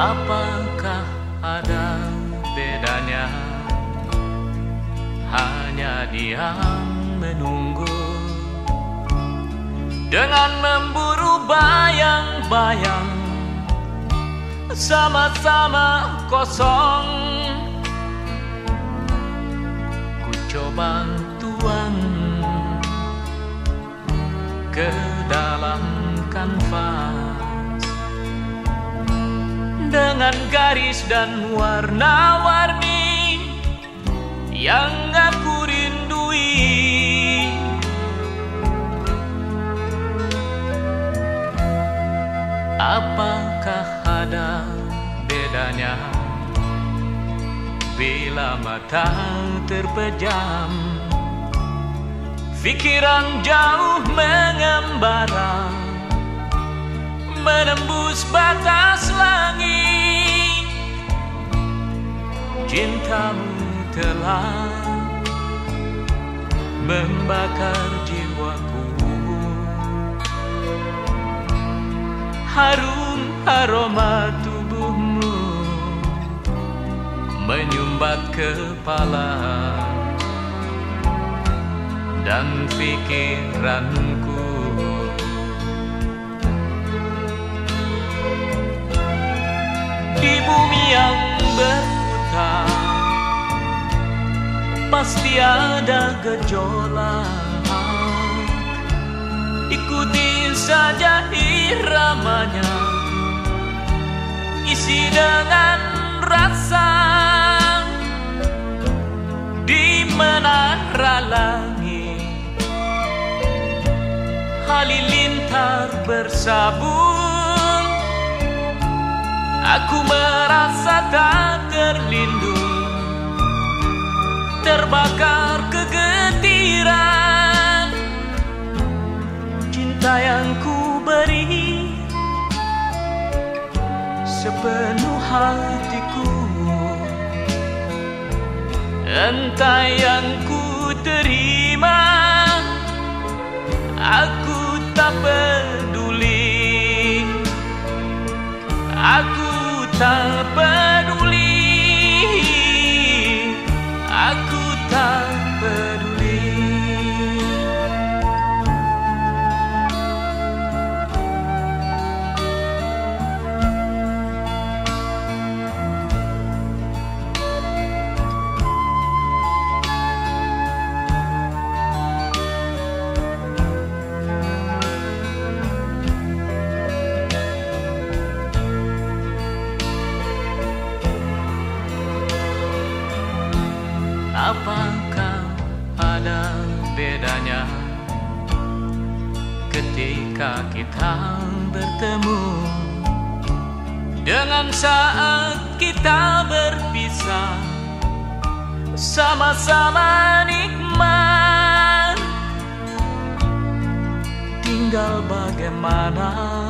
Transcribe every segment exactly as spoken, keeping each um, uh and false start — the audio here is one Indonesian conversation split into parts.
Apakah ada bedanya? Hanya diam menunggu dengan memburu bayang-bayang, sama-sama kosong. Ku coba tuang ke dalam kanvas dengan garis dan warna-warni yang aku rindui. Apakah ada bedanya bila mata terpejam, pikiran jauh mengembara, menembus batas langit? Cintamu telah membakar jiwaku. Harum aroma tubuhmu menyumbat kepala dan pikiranku. Di bumi yang berputar pasti ada gejolak. Ikuti saja iramanya, isi dengan rasa. Di menara langit halilintar bersabung, aku merasa tak terlindung, terbakar kegetiran. Cinta yang ku beri sepenuh hatiku, entah yang ku terima, aku tak peduli. Aku tak peduli. Aku tak peduli. Apakah ada bedanya ketika kita bertemu dengan saat kita berpisah? Sama-sama nikmat, tinggal bagaimana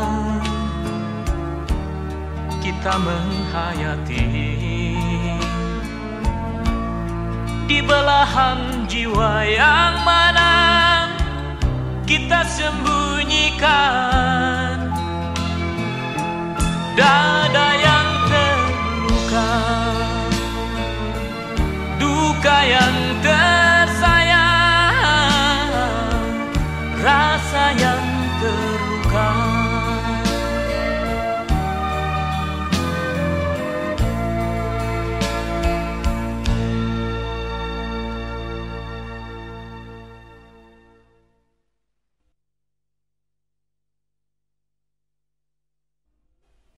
kita menghayati di belahan jiwa yang mana kita sembunyikan